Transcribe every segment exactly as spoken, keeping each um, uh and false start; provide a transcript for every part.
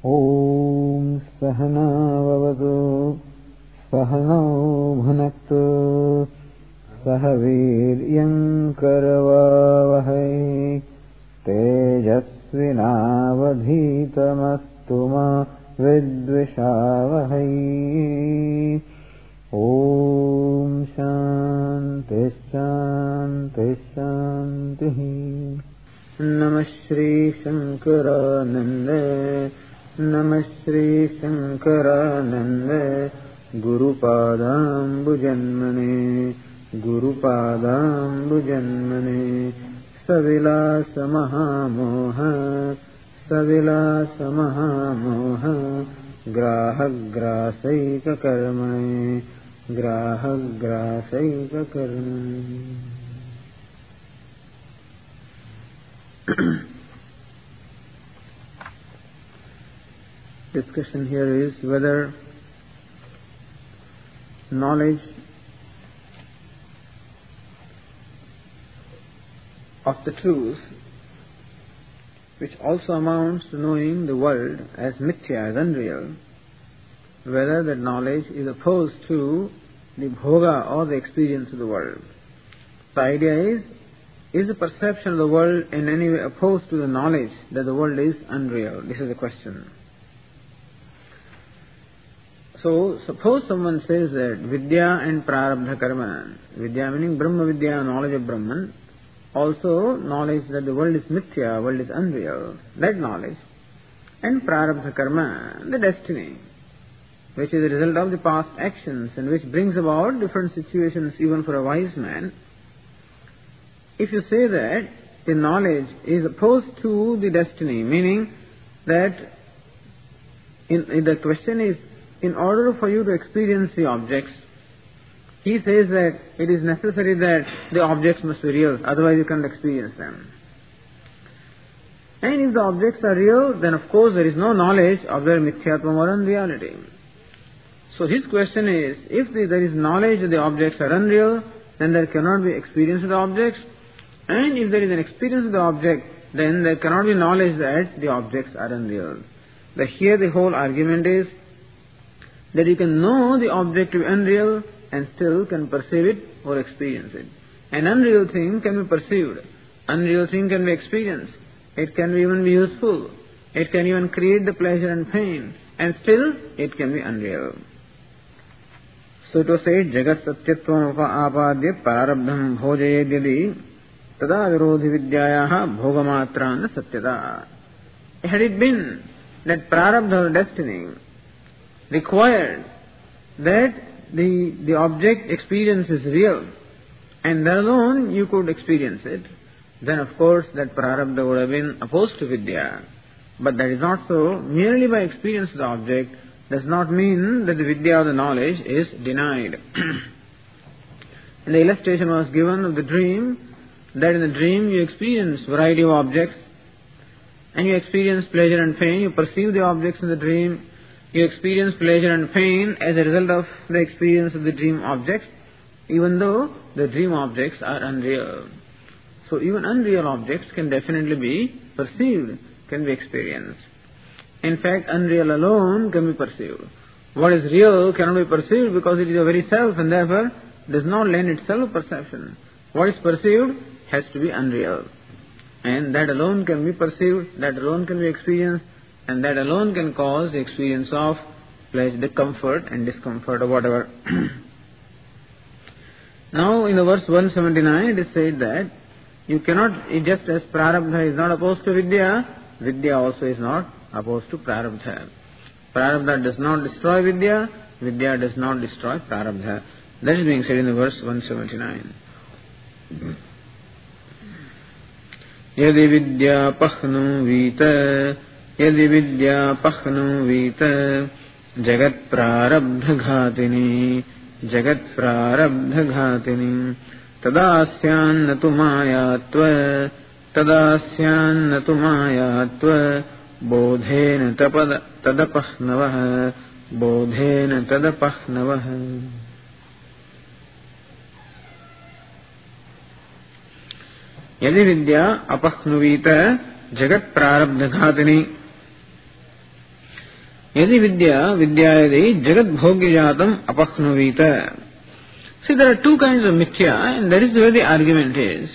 ॐ सहनाववतु सहनौ भुनक्तु सह वीर्यं करवावहै तेजस्विनावधीतमस्तु मा विद्विषावहै। ॐ शान्ति शान्ति शान्तिः। नमः श्री शंकरानंद नमः Shri Shankaranand गुरुपादाम्बुजन्मने गुरुपादाम्बुजन्मने सविलास महामोह सविलास महामोह ग्राहग्रासैककर्मणे ग्राहग्रासैककर्मणे। Discussion here is whether knowledge of the truth, which also amounts to knowing the world as mithya, as unreal, whether that knowledge is opposed to the bhoga or the experience of the world. The idea is, is the perception of the world in any way opposed to the knowledge that the world is unreal? This is the question. So, suppose someone says that Vidya and Prarabdha Karma, Vidya meaning Brahma Vidya, knowledge of Brahman, also knowledge that the world is mithya, world is unreal, that knowledge, and Prarabdha Karma, the destiny, which is the result of the past actions and which brings about different situations even for a wise man. If you say that the knowledge is opposed to the destiny, meaning that in, in the question is, in order for you to experience the objects, he says that it is necessary that the objects must be real, otherwise you can't experience them. And if the objects are real, then of course there is no knowledge of their mithyatvam or unreality. So his question is, if the, there is knowledge that the objects are unreal, then there cannot be experience of the objects. And if there is an experience of the object, then there cannot be knowledge that the objects are unreal. But here the whole argument is that you can know the object to be unreal and still can perceive it or experience it. An unreal thing can be perceived. Unreal thing can be experienced. It can even be useful. It can even create the pleasure and pain. And still it can be unreal. So to say, Jagat Satyatvam Apadya Prarabdham Bhojayedhyadi Tada Virodhi Vidyayaha Bhogamatran Satyada. Had it been that Prarabdha, destiny, required that the, the object experience is real, and then alone you could experience it, then of course that Prarabdha would have been opposed to Vidya. But that is not so. Merely by experience of the object does not mean that the Vidya or the knowledge is denied. And the illustration was given of the dream, that in the dream you experience variety of objects, and you experience pleasure and pain, you perceive the objects in the dream, you experience pleasure and pain as a result of the experience of the dream objects, even though the dream objects are unreal. So even unreal objects can definitely be perceived, can be experienced. In fact, unreal alone can be perceived. What is real cannot be perceived because it is the very self and therefore does not lend itself perception. What is perceived has to be unreal. And that alone can be perceived, that alone can be experienced, and that alone can cause the experience of pleasure, discomfort and discomfort or whatever. Now in the verse one seventy-nine it is said that you cannot, just as Prarabdha is not opposed to Vidya, Vidya also is not opposed to Prarabdha. Prarabdha does not destroy Vidya, Vidya does not destroy Prarabdha. That is being said in the verse one seventy-nine. Yadi Vidya Pahnu Vita Yadi Vidya Pahnu Vita Jagat Prarabdha Ghatini Jagat Prarabdha Ghatini Tadasyan Natu Mayatva Tadasyan Natu Mayatva Bodhena Tadapahnavaha Bodhena Tadapahnavaha. Yadi Vidya Apaknuvita Jagat Prarabdha Ghatini. Yadi vidya vidyayadi jagat bhogyajatam apaknuvita. See, there are two kinds of mithya, and that is where the argument is.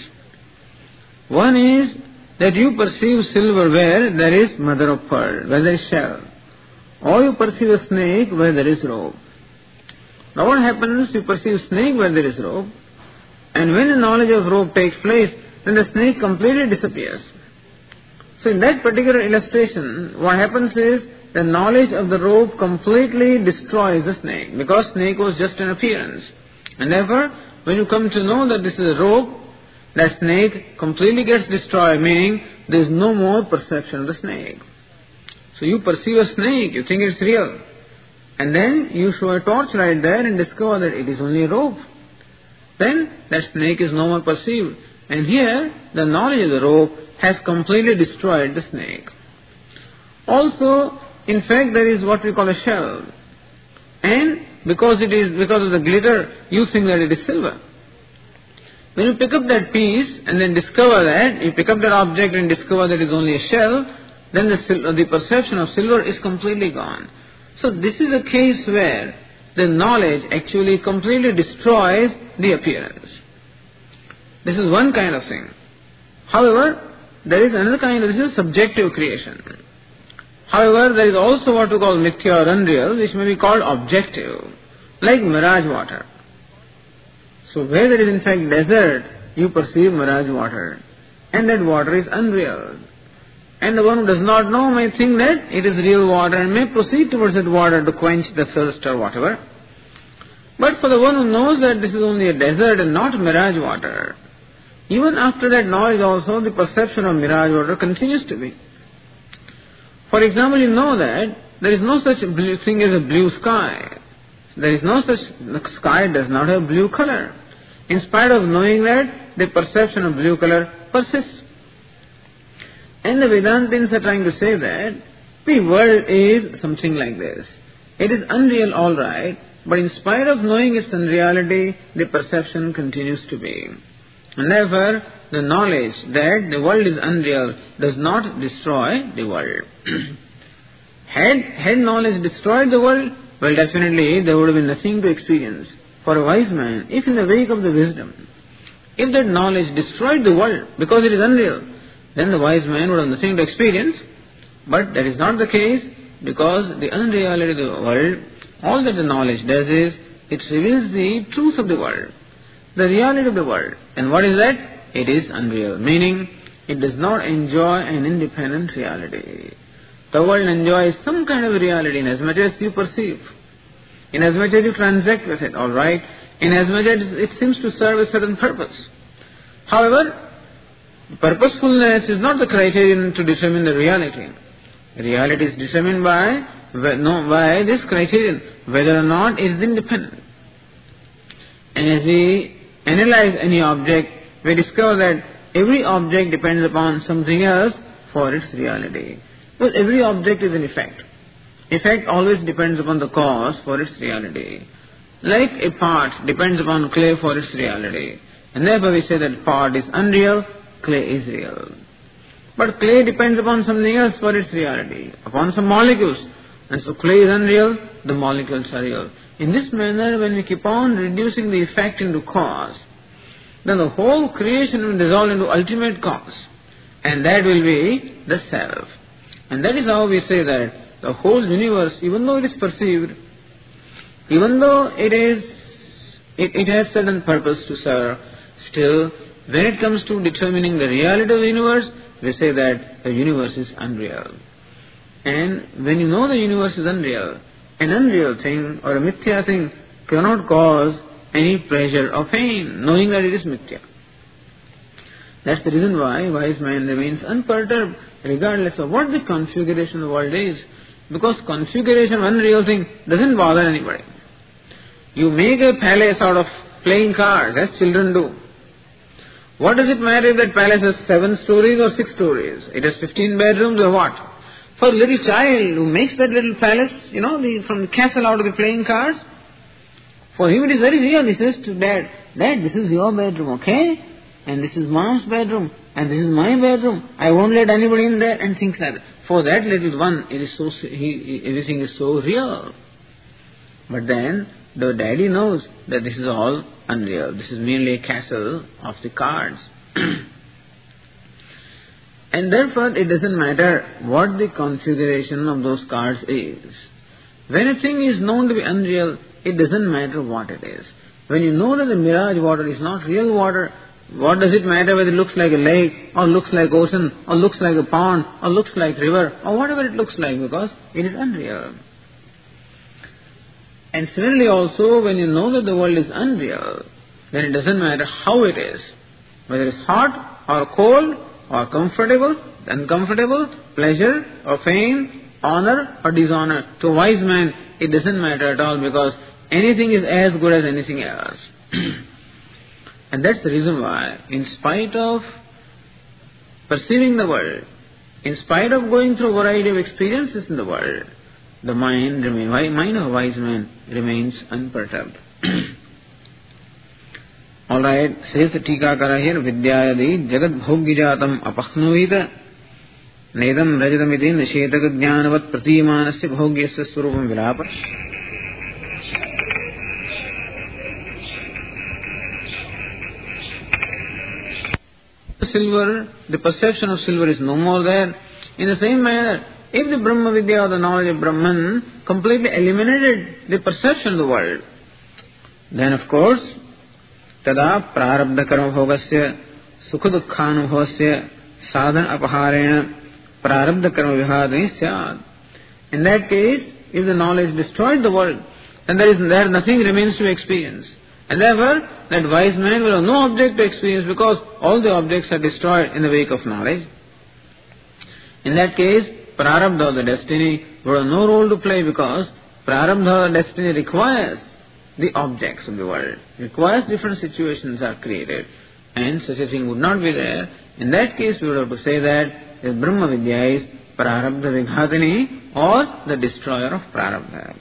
One is that you perceive silver where there is mother of pearl, where there is shell. Or you perceive a snake where there is rope. Now what happens? You perceive snake where there is rope, and when the knowledge of rope takes place, then the snake completely disappears. So in that particular illustration, what happens is the knowledge of the rope completely destroys the snake, because snake was just an appearance. And therefore, when you come to know that this is a rope, that snake completely gets destroyed, meaning there is no more perception of the snake. So you perceive a snake, you think it's real. And then you show a torchlight there and discover that it is only a rope. Then that snake is no more perceived. And here, the knowledge of the rope has completely destroyed the snake. Also, in fact, there is what we call a shell. And because it is, because of the glitter, you think that it is silver. When you pick up that piece and then discover that, you pick up that object and discover that it is only a shell, then the, the perception of silver is completely gone. So this is a case where the knowledge actually completely destroys the appearance. This is one kind of thing. However, there is another kind of, this is subjective creation. However, there is also what we call mithya or unreal, which may be called objective, like mirage water. So where there is in fact desert, you perceive mirage water, and that water is unreal. And the one who does not know may think that it is real water and may proceed towards that water to quench the thirst or whatever. But for the one who knows that this is only a desert and not mirage water, even after that knowledge also, the perception of mirage water continues to be. For example, you know that there is no such blue thing as a blue sky. There is no such, the sky does not have blue color. In spite of knowing that, the perception of blue color persists. And the Vedantins are trying to say that the world is something like this. It is unreal, all right, but in spite of knowing its unreality, the perception continues to be. And therefore, the knowledge that the world is unreal does not destroy the world. had, had knowledge destroyed the world, well, definitely there would have been nothing to experience. For a wise man, if in the wake of the wisdom, if that knowledge destroyed the world because it is unreal, then the wise man would have nothing to experience. But that is not the case, because the unreality of the world, all that the knowledge does is, it reveals the truth of the world, the reality of the world. And what is that? It is unreal, meaning it does not enjoy an independent reality. The world enjoys some kind of reality in as much as you perceive, in as much as you transact with it, all right, in as much as it seems to serve a certain purpose. However, purposefulness is not the criterion to determine the reality. Reality is determined by, no, by this criterion, whether or not it is independent. And as we analyze any object, we discover that every object depends upon something else for its reality. Because every object is an effect. Effect always depends upon the cause for its reality. Like a part depends upon clay for its reality. And therefore we say that part is unreal, clay is real. But clay depends upon something else for its reality, upon some molecules. And so clay is unreal, the molecules are real. In this manner, when we keep on reducing the effect into cause, then the whole creation will dissolve into ultimate cause. And that will be the self. And that is how we say that the whole universe, even though it is perceived, even though it is, it, it has certain purpose to serve, still, when it comes to determining the reality of the universe, we say that the universe is unreal. And when you know the universe is unreal, an unreal thing or a mithya thing cannot cause any pleasure or pain, knowing that it is mithya. That's the reason why wise man remains unperturbed, regardless of what the configuration of the world is. Because configuration of unreal thing doesn't bother anybody. You make a palace out of playing cards, as children do. What does it matter if that palace has seven stories or six stories? It has fifteen bedrooms or what? For a little child who makes that little palace, you know, the, from the castle out of the playing cards, for him it is very real. He says to dad, Dad, this is your bedroom, okay? And this is mom's bedroom, and this is my bedroom. I won't let anybody in there, and things like that. for that little one, it is so, he, everything is so real. But then, the daddy knows that this is all unreal. This is merely a castle of the cards. And therefore, it doesn't matter what the configuration of those cards is. When a thing is known to be unreal, it doesn't matter what it is. When you know that the mirage water is not real water, what does it matter whether it looks like a lake, or looks like ocean, or looks like a pond, or looks like river, or whatever it looks like, because it is unreal. And similarly also, when you know that the world is unreal, then it doesn't matter how it is, whether it's hot or cold, or comfortable, uncomfortable, pleasure or pain, honor or dishonor. To a wise man, it doesn't matter at all, because anything is as good as anything else. And that's the reason why, in spite of perceiving the world, in spite of going through a variety of experiences in the world, the mind, remain, mind of a wise man remains unperturbed. Alright, says the Tikakara here, Vidyayadi Jagat Bhogyajatam Apakhnuvita Nedam Rajadamiti Nishetaka Jnanavat Pratimanasya Bhogyasya Surupam Vilapa. The silver, the perception of silver is no more there. In the same manner, if the Brahma Vidya or the knowledge of Brahman completely eliminated the perception of the world, then of course, tada prarabdha karma bhogasya sukha dukkhanubhavasya sadhana apaharena prarabdha karma vihadani syad. In that case, if the knowledge destroyed the world, then there is there nothing remains to experience. And therefore, that wise man will have no object to experience, because all the objects are destroyed in the wake of knowledge. In that case, prarabdha, the destiny, will have no role to play, because prarabdha, the destiny, requires the objects of the world, requires different situations are created, and such a thing would not be there. In that case, we would have to say that the Brahma Vidya is prarabdha vighatini, or the destroyer of prarabdha.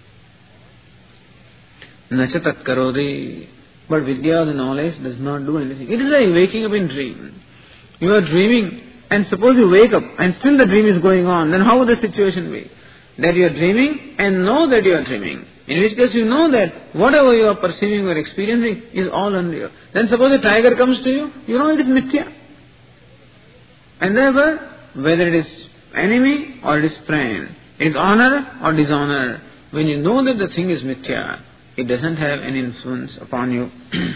Nacha tat karodi. But Vidya, the knowledge, does not do anything. It is like waking up in dream. You are dreaming, and suppose you wake up, and still the dream is going on, then how would the situation be? That you are dreaming, and know that you are dreaming. In which case you know that whatever you are perceiving or experiencing is all unreal. Then suppose a tiger comes to you, you know it is mithya. And therefore, whether it is enemy or it is friend, it is honor or dishonor, when you know that the thing is mithya, it doesn't have any influence upon you.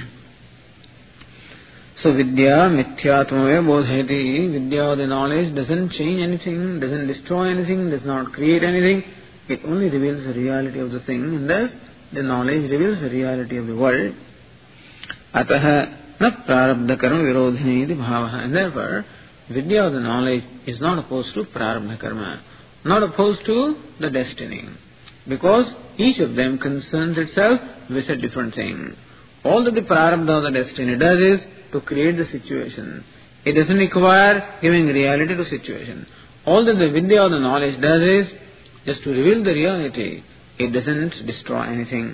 So Vidya mithyatmave bodhayati. Vidya, the knowledge, doesn't change anything, doesn't destroy anything, does not create anything. It only reveals the reality of the thing, and thus the knowledge reveals the reality of the world. Ataha na prarabdha karma virodhini iti bhavaha. And therefore, Vidya, the knowledge, is not opposed to prarabdha karma, not opposed to the destiny, because each of them concerns itself with a different thing. All that the prarabdha, the destiny, does is to create the situation. It doesn't require giving reality to situation. All that the Vidya or the knowledge does is just to reveal the reality. It doesn't destroy anything.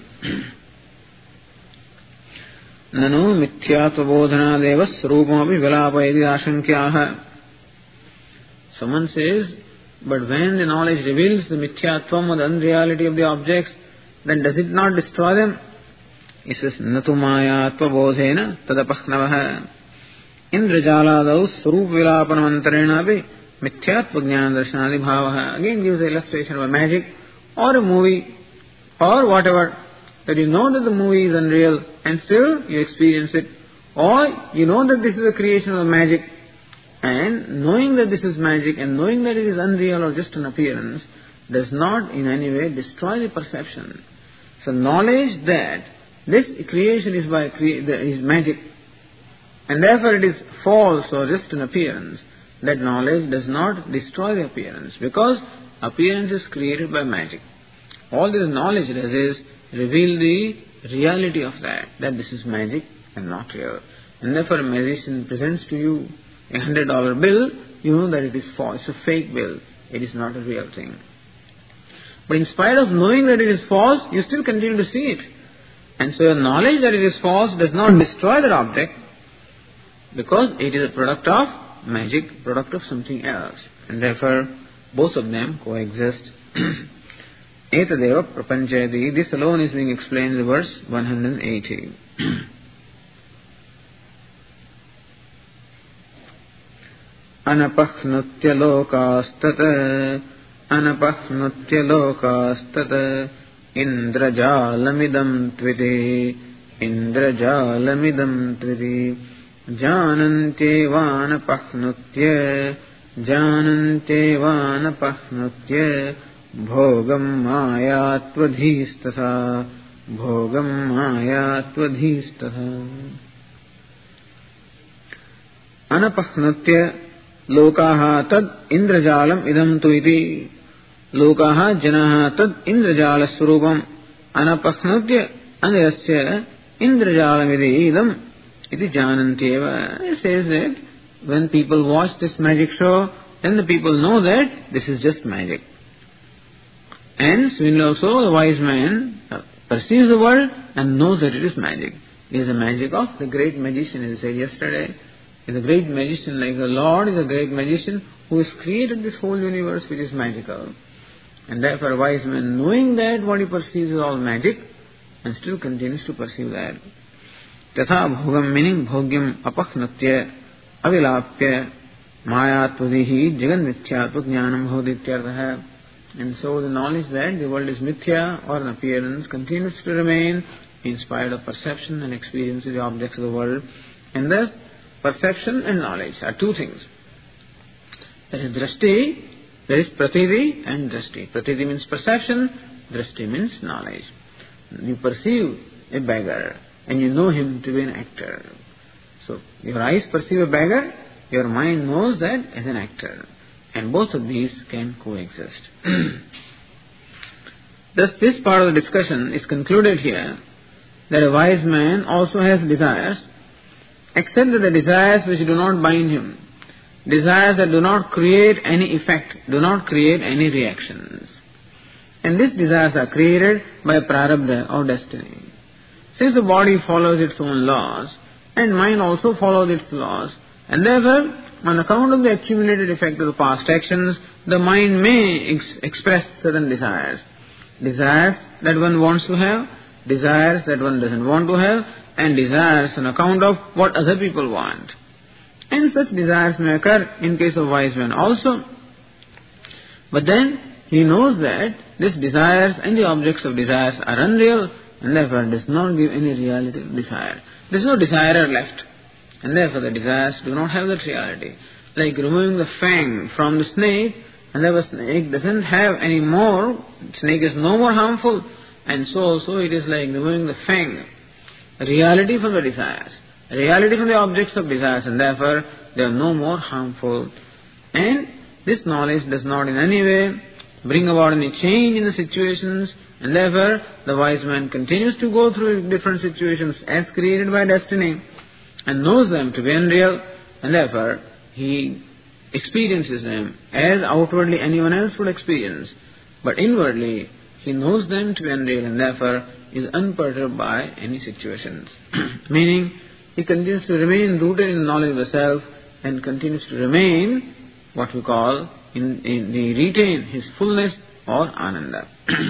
Nanu mithyatva bodhana deva srupamapi vilapayati ashankyaha. Someone says, but when the knowledge reveals the mithyatvam or the unreality of the objects, then does it not destroy them? He says, natu mayatva bodhena tadapakhnavaha indrajaladau srup vilapanamantrenapi mithyatva jnana darshanadi bhavaha. Again gives an illustration of a magic or a movie or whatever, that you know that the movie is unreal and still you experience it, or you know that this is a creation of the magic, and knowing that this is magic and knowing that it is unreal or just an appearance does not in any way destroy the perception. So knowledge that this creation is by crea- is magic, and therefore it is false or just an appearance, that knowledge does not destroy the appearance, because appearance is created by magic. All this knowledge does is reveal the reality of that, that this is magic and not real. And therefore a magician presents to you a hundred dollar bill, you know that it is false, it's a fake bill, it is not a real thing. But in spite of knowing that it is false, you still continue to see it. And so your knowledge that it is false does not destroy that object, because it is a product of magic, product of something else. And therefore Both of them coexist. Etadeva prapanchayati. This alone is being explained in verse one hundred eighty. Anapakhnutya lokastata Anapakhnutya lokastata Indrajalamidam tviti Indrajalamidam tviti Janantyevanapahnutya Janantyevanapahnutya Bhogam mayatvadhistatha Bhogam mayatvadhistatha Anapahnutya Lokaha tad indrajalam idam tu iti Lokaha janaha tad indrajala surupam Anapahnutya anayasya indrajalam iti idam iti janantyeva. It says that when people watch this magic show, then the people know that this is just magic. And similarly also the wise man perceives the world and knows that it is magic. It is the magic of the great magician, as I said yesterday. Is a great magician, like the Lord is a great magician who has created this whole universe which is magical. And therefore a wise man, knowing that what he perceives is all magic, and still continues to perceive that. Tatha bhogam, meaning bhogyam apakhnatya avilapya mayatvadihi jagan mithyatva jnanam bhavadityartha. And so the knowledge that the world is mithya or an appearance continues to remain in spite of perception and experience of the objects of the world. And thus perception and knowledge are two things. There is drashti, there is pratiti and drashti. Pratiti means perception, drashti means knowledge. You perceive a beggar and you know him to be an actor. So your eyes perceive a beggar, your mind knows that as an actor. And both of these can coexist. Thus this part of the discussion is concluded here, that a wise man also has desires, except that the desires which do not bind him, desires that do not create any effect, do not create any reactions. And these desires are created by prarabdha or destiny. Since the body follows its own laws, and mind also follows its laws, and therefore, on account of the accumulated effect of the past actions, the mind may ex- express certain desires. Desires that one wants to have, desires that one doesn't want to have, and desires on account of what other people want. And such desires may occur in case of wise men also. But then he knows that these desires and the objects of desires are unreal, and therefore does not give any reality of desire. There is no desire left, and therefore the desires do not have that reality. Like removing the fang from the snake, and therefore snake doesn't have any more, snake is no more harmful, and so also it is like removing the fang. Reality from the desires, reality from the objects of desires, and therefore they are no more harmful. And this knowledge does not in any way bring about any change in the situations, and therefore the wise man continues to go through different situations as created by destiny, and knows them to be unreal, and therefore he experiences them as outwardly anyone else would experience, but inwardly he knows them to be unreal, and therefore is unperturbed by any situations. Meaning, he continues to remain rooted in the knowledge of the self, and continues to remain what we call, in, in the retain his fullness or ananda.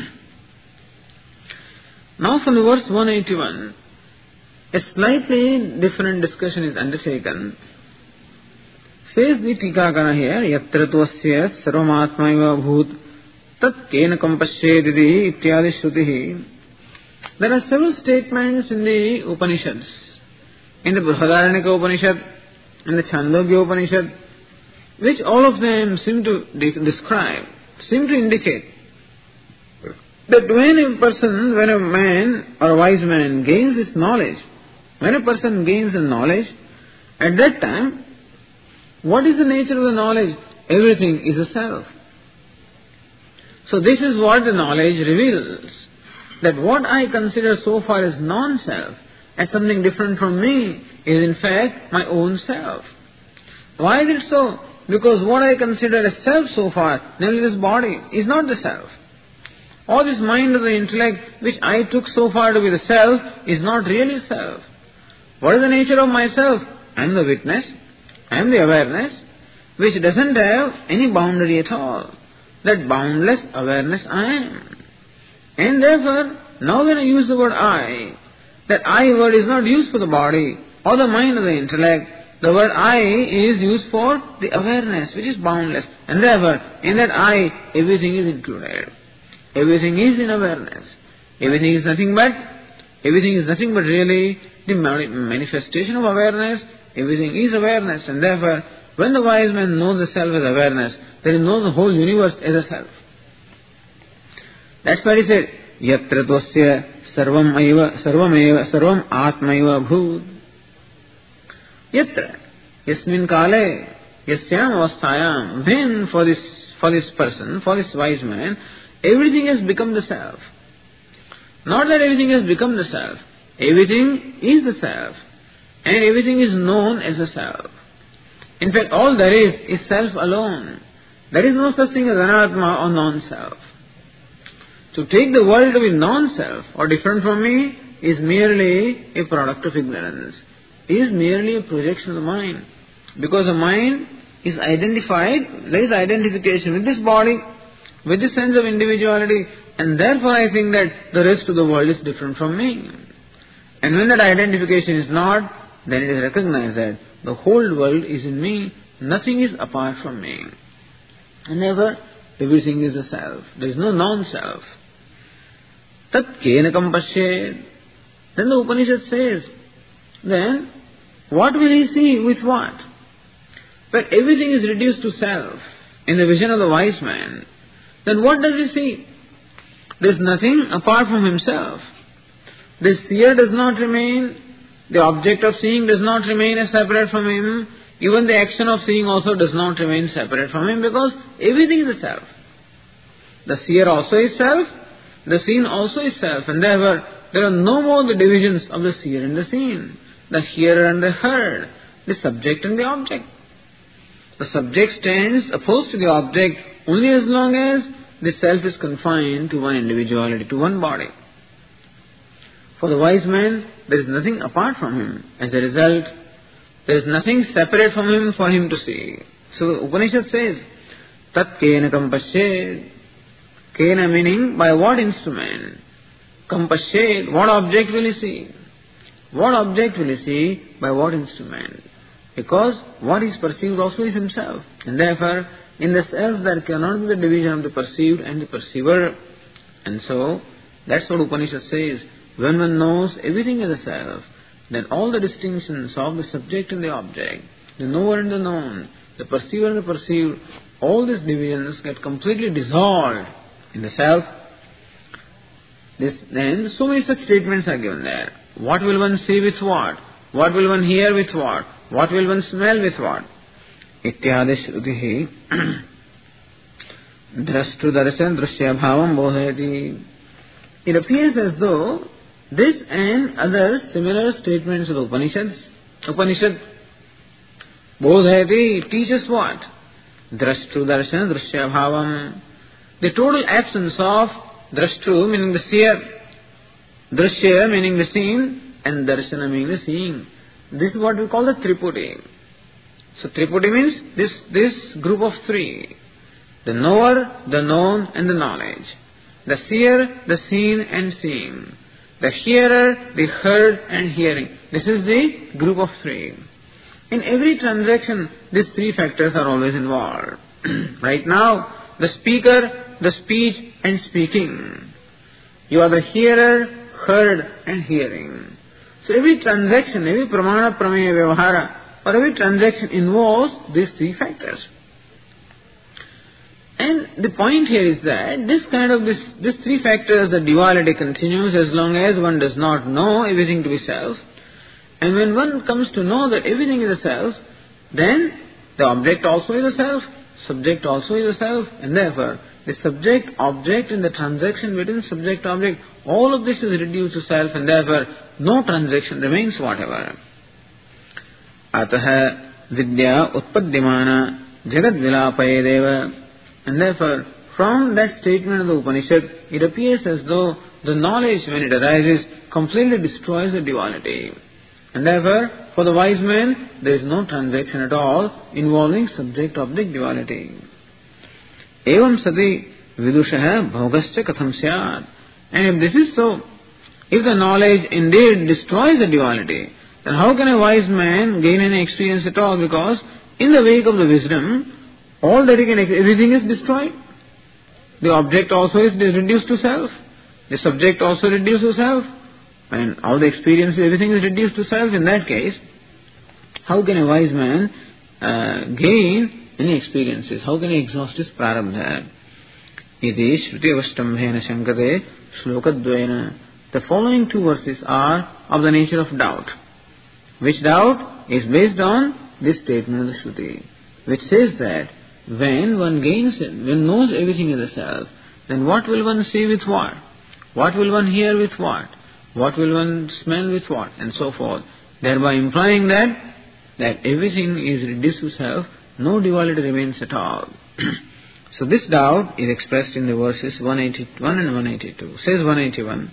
Now from the verse one eighty-one, a slightly different discussion is undertaken. Says the Tikakara here, yatra tvasya sarvamatmaiva bhut tat kena kampashyedidi ityadi shrutihi. There are several statements in the Upanishads, in the Brihadaranyaka Upanishad, in the Chandogya Upanishad, which all of them seem to de- describe, seem to indicate that when a person, when a man or a wise man gains this knowledge, when a person gains the knowledge, at that time, what is the nature of the knowledge? Everything is a self. So this is what the knowledge reveals, that what I consider so far as non-self, as something different from me, is in fact my own self. Why is it so? Because what I consider as self so far, namely this body, is not the self. All this mind of the intellect, which I took so far to be the self, is not really self. What is the nature of myself? I am the witness, I am the awareness, which doesn't have any boundary at all. that boundless awareness I am. And therefore, now when I use the word I, that I word is not used for the body or the mind or the intellect. The word I is used for the awareness, which is boundless. And therefore, in that I, everything is included. Everything is in awareness. Everything is nothing but, everything is nothing but really the manifestation of awareness. Everything is awareness. And therefore, when the wise man knows the self as awareness, then he knows the whole universe as a self. That's why he said, Yatra tvasya sarvam aiva, sarvam eva, sarvam atmaiva bhut. Yatra, yasmin kale, yasyam avasthayam, when for this, for this person, for this wise man, everything has become the self. Not that everything has become the self. Everything is the self. And everything is known as the self. In fact, all there is is self alone. There is no such thing as anatma or non-self. To take the world to be non-self or different from me is merely a product of ignorance. Is merely a projection of the mind. Because the mind is identified, there is identification with this body, with this sense of individuality, and therefore I think that the rest of the world is different from me. And when that identification is not, then it is recognized that the whole world is in me, nothing is apart from me. And therefore, everything is the self. There is no non-self. Tat kenakam pashyed. Then the Upanishad says, then what will he see with what? Well, everything is reduced to self in the vision of the wise man. Then what does he see? There is nothing apart from himself. The seer does not remain, the object of seeing does not remain as separate from him, even the action of seeing also does not remain separate from him because everything is the self. The seer also is self, the seen also is self, and therefore there are no more the divisions of the seer and the seen, the hearer and the heard, the subject and the object. The subject stands opposed to the object only as long as the self is confined to one individuality, to one body. For the wise man, there is nothing apart from him. As a result, there is nothing separate from him for him to see. So the Upanishad says, Tat kena kampashed. Kena meaning by what instrument? Kampashed, what object will he see? What object will he see? By what instrument? Because what is perceived also is himself. And therefore, in the self there cannot be the division of the perceived and the perceiver. And so, that's what Upanishad says. When one knows everything as a self, then all the distinctions of the subject and the object, the knower and the known, the perceiver and the perceived, all these divisions get completely dissolved in the self. This, then so many such statements are given there. What will one see with what? What will one hear with what? What will one smell with what? Ityadi Shrutihi Drashtu Darshan Drashya Bhavam Bodhayati. It appears as though this and other similar statements of the Upanishads, Upanishad Bodhayati teaches what? Drashtu Darshan Drashya Bhavam. The total absence of Drashtu meaning the seer, Drashya meaning the seen, and Darshana meaning the seeing. This is what we call the Triputi. So Triputi means this, this group of three. The knower, the known and the knowledge. The seer, the seen and seeing. The hearer, the heard and hearing. This is the group of three. In every transaction, these three factors are always involved. Right now, the speaker, the speech and speaking. You are the hearer, heard and hearing. So every transaction, every pramana, prameya, vyavahara, or every transaction involves these three factors. And the point here is that this kind of, this, these three factors, the duality continues as long as one does not know everything to be self. And when one comes to know that everything is a self, then the object also is a self, subject also is a self, and therefore the subject, object and the transaction between subject, object, all of this is reduced to self, and therefore no transaction remains whatever. Ataha vidya utpadyamana jagad vilapayedeva. And therefore, from that statement of the Upanishad, it appears as though the knowledge, when it arises, completely destroys the duality. And therefore, for the wise man, there is no transaction at all involving subject-object duality. Evam sati vidushaha bhogascha katham syat. And if this is so, if the knowledge indeed destroys the duality, then how can a wise man gain any experience at all? Because in the wake of the wisdom, all that he can, everything is destroyed. The object also is reduced to self. The subject also reduced to self. And all the experience, everything is reduced to self. In that case, how can a wise man uh, gain any experiences? How can he exhaust his prarabdha? Iti shrutivashtambhena shankate shlokadvena. The following two verses are of the nature of doubt. Which doubt is based on this statement of the Shruti, which says that when one gains, when knows everything is the self, then what will one see with what? What will one hear with what? What will one smell with what? And so forth. Thereby implying that, that everything is reduced to self, no duality remains at all. So this doubt is expressed in the verses one eighty-one and one eighty-two. Says one eighty-one,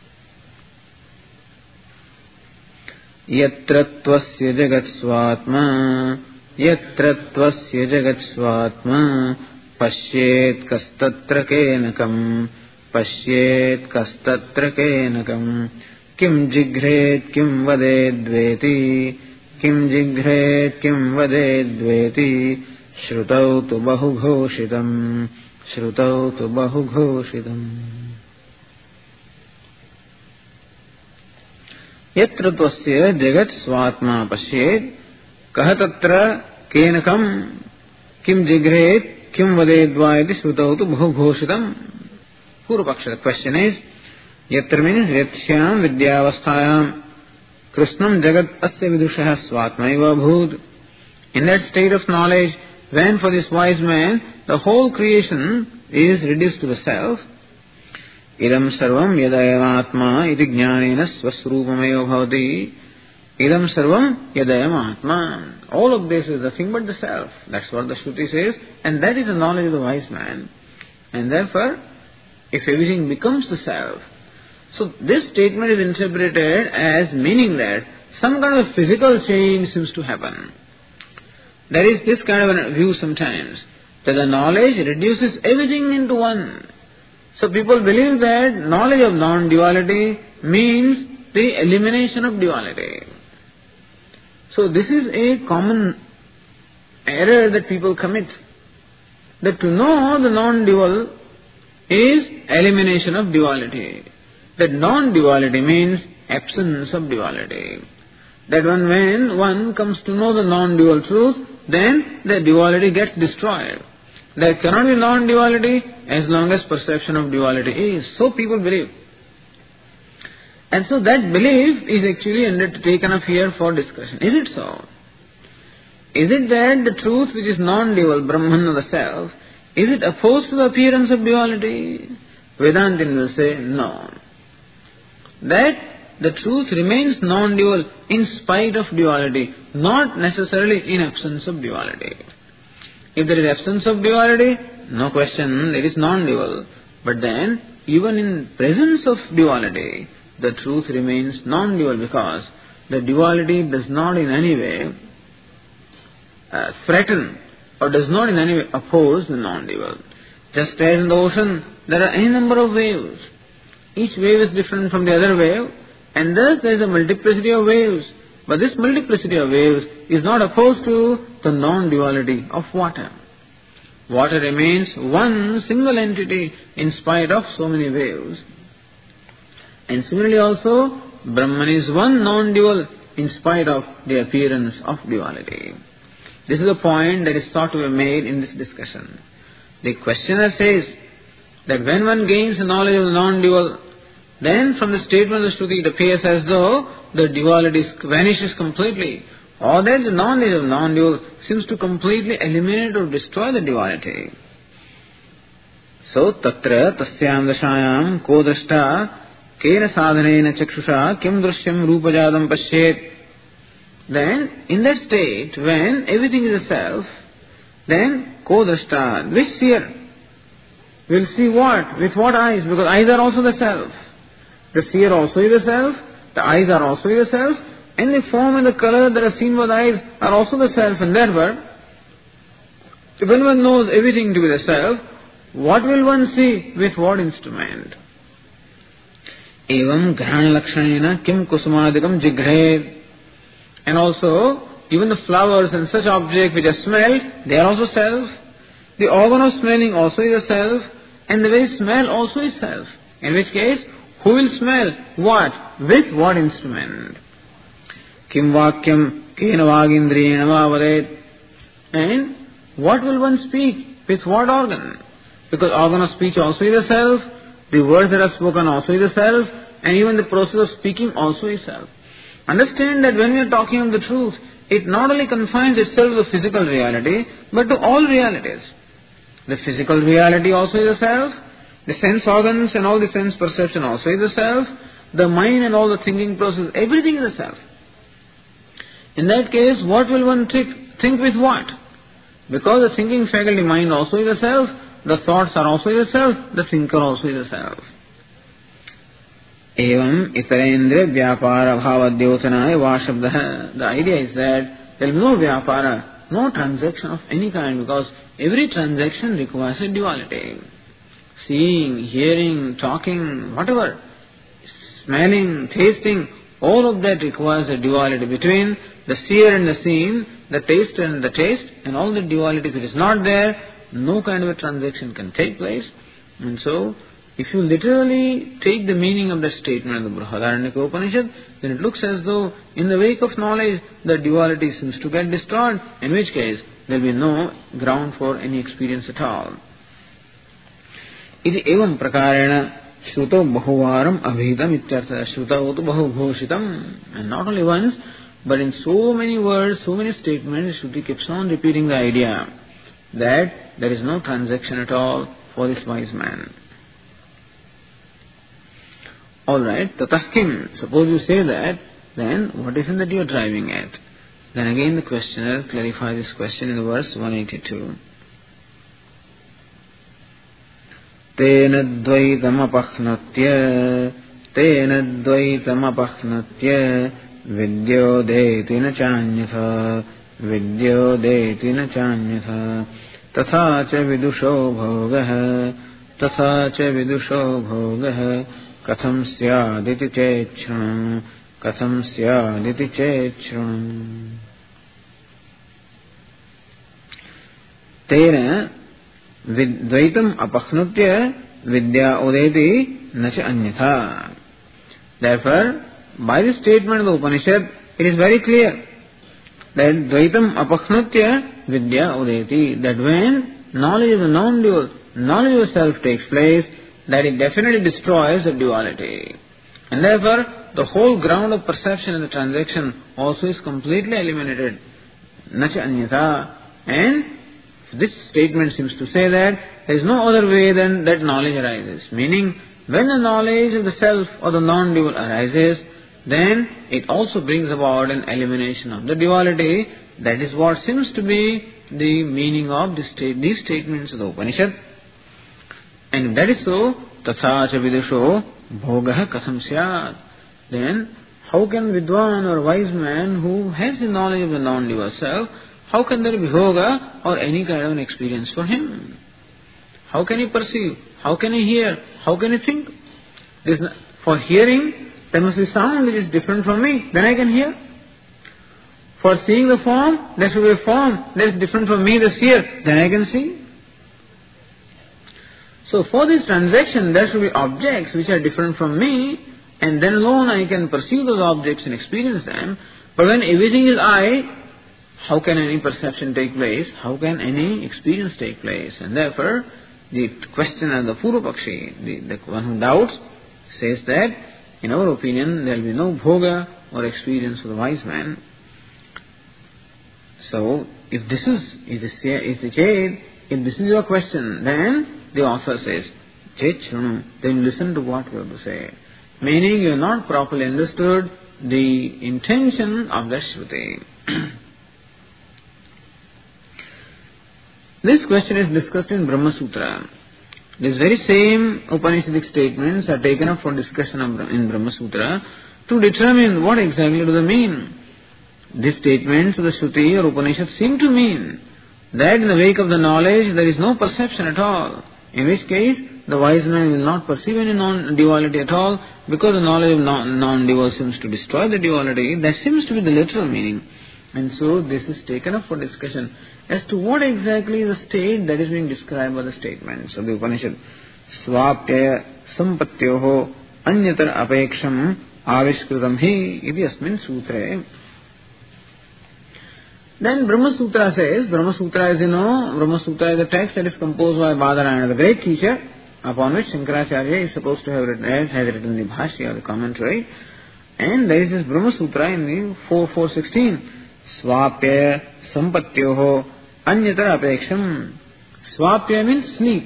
Yatra tvasya jagat swatma Yatra tvasya jagat swatma Pashyet kastatra kenakam Pashyet kastatra kenakam Kim jigret kim vadedveti Kim jigret kim vadedveti Shrutau tu bahu ghoshitam Shrutau tu bahu ghoshitam. Yatra tvasya jagat swatma pashyet kaha tatra kenakam kim jigret kim vadedvayati shrutau tu bahu ghoshitam. Purvapaksha, the question is, yatra means yatshyam vidyavasthayam krishnam jagat asya vidushaha swatmaiva bhut. In that state of knowledge, when for this wise man the whole creation is reduced to the self, idam sarvam yadayam atma iti jnanena svasrupameva bhavati. Idam sarvam yadayam atma. All of this is nothing but the self. That's what the Shruti says, and that is the knowledge of the wise man. And therefore, if everything becomes the self, so this statement is interpreted as meaning that some kind of physical change seems to happen. There is this kind of a view sometimes, that the knowledge reduces everything into one. So people believe that knowledge of non-duality means the elimination of duality. So this is a common error that people commit. That to know the non-dual is elimination of duality. That non-duality means absence of duality. That when, when one comes to know the non-dual truth, then the duality gets destroyed. There cannot be non-duality as long as perception of duality is. So people believe. And so that belief is actually undertaken up here for discussion. Is it so? Is it that the truth which is non-dual, Brahman or the self, is it opposed to the appearance of duality? Vedantin will say no. That the truth remains non-dual in spite of duality, not necessarily in absence of duality. If there is absence of duality, no question, there is non-dual. But then, even in presence of duality, the truth remains non-dual because the duality does not in any way uh, threaten or does not in any way oppose the non-dual. Just as in the ocean, there are any number of waves. Each wave is different from the other wave, and thus there is a multiplicity of waves. But this multiplicity of waves is not opposed to the non-duality of water. Water remains one single entity in spite of so many waves. And similarly also, Brahman is one non-dual in spite of the appearance of duality. This is a point that is thought to be made in this discussion. The questioner says that when one gains the knowledge of the non-dual, then from the statement of the Shruti it appears as though the duality vanishes completely, or that the knowledge of non-dual seems to completely eliminate or destroy the duality. So, tatra tasyam dashayam ko drashta kena sadhanena chakshusha kim drishyam rupajadam pashyet. Then, in that state, when everything is a self, then ko drashta, which seer will see what? With what eyes? Because eyes are also the self. The seer also is the self, the eyes are also the self, and the form and the color that are seen by the eyes are also the self. And therefore, when one knows everything to be the self, what will one see? With what instrument? Evam grahana lakshanena kim kusumadikam jigred. And also, even the flowers and such objects which are smelled, they are also self. The organ of smelling also is a self, and the very smell also is self. In which case, who will smell? What? With what instrument? Kim vakyam kena vagindriyena vavadet. And what will one speak? With what organ? Because organ of speech also is a self, the words that are spoken also is a self, and even the process of speaking also is self. Understand that when we are talking of the truth, it not only confines itself to the physical reality, but to all realities. The physical reality also is a self, the sense organs and all the sense perception also is a self, the mind and all the thinking process, everything is a self. In that case, what will one think? Think with what? Because the thinking faculty mind also is a self, the thoughts are also is a self, the thinker also is a self. Evam itarendra vyapara bhavadyotanaya vashabdaha. The idea is that there is no vyapara, no transaction of any kind, because every transaction requires a duality. Seeing, hearing, talking, whatever, smelling, tasting, all of that requires a duality between the seer and the seen, the taste and the taste, and all the duality. If it is not there, no kind of a transaction can take place. And so, if you literally take the meaning of that statement of the Brihadaranyaka Upanishad, then it looks as though in the wake of knowledge, the duality seems to get destroyed, in which case there will be no ground for any experience at all. Iti evam prakarena shruto bahuvaram abhitam ityartha. Shruta tu bahubhoshitam. And not only once, but in so many words, so many statements, Shruti keeps on repeating the idea that there is no transaction at all for this wise man. Alright, tatahkim. Suppose you say that, then what is it that you are driving at? Then again the questioner clarifies this question in verse one eighty-two. Tena dvaitam apakhnatya, tena dvaitam apakhnatya, vidyodeti na chanyatha, vidyodeti na chanyatha, tatha cha vidusho bhogah, tatha cha vidusho bhogah, katham syaditi chechranam, katham syaditi chechranam. Tena Dvaitam apakhnutya vidya udeti nacha anyatha. Therefore, by the statement of the Upanishad, it is very clear that Dvaitam apakhnutya vidya udeti, that when knowledge of the non-dual, knowledge of self takes place, that it definitely destroys the duality. And therefore, the whole ground of perception and the transaction also is completely eliminated. Nacha anyatha. And this statement seems to say that there is no other way than that knowledge arises. Meaning, when the knowledge of the self or the non-dual arises, then it also brings about an elimination of the duality. That is what seems to be the meaning of this state, these statements of the Upanishad. And if that is so, tatha cha vidusho bhogah katham syat. Then, how can Vidwan or wise man who has the knowledge of the non-dual self, how can there be bhoga or any kind of an experience for him? How can he perceive? How can he hear? How can he think? No, for hearing, there must be sound which is different from me, then I can hear. For seeing the form, there should be a form that is different from me, the seer, then I can see. So for this transaction, there should be objects which are different from me, and then alone I can perceive those objects and experience them. But when everything is I, how can any perception take place? How can any experience take place? And therefore, the questioner, the Purvapakshi, the, the one who doubts, says that, in our opinion, there will be no bhoga or experience for the wise man. So, if this is, if this is the Ched, if this is your question, then the author says, Chet Shrunu, then listen to what we have to say. Meaning, you have not properly understood the intention of the Shruti. This question is discussed in Brahma Sutra. These very same Upanishadic statements are taken up for discussion in Brahma Sutra to determine what exactly do they mean. These statements of the Shruti or Upanishad seem to mean that in the wake of the knowledge there is no perception at all. In which case, the wise man will not perceive any non-duality at all, because the knowledge of non-dual seems to destroy the duality. That seems to be the literal meaning. And so this is taken up for discussion as to what exactly is the state that is being described by the statements of the Upanishad. Swapya sampatyoho anyatar apeksham avishkrutam hi iti asmin sutre. Then Brahma Sutra says, Brahma Sutra, as you know, Brahma Sutra is a text that is composed by Badarayana, the great teacher, upon which Shankaracharya is supposed to have written, has written the Bhashya, the commentary. And there is this Brahma Sutra in the four four sixteen. Swapya sampatyoho anyatar apeksham. Swapya means sleep.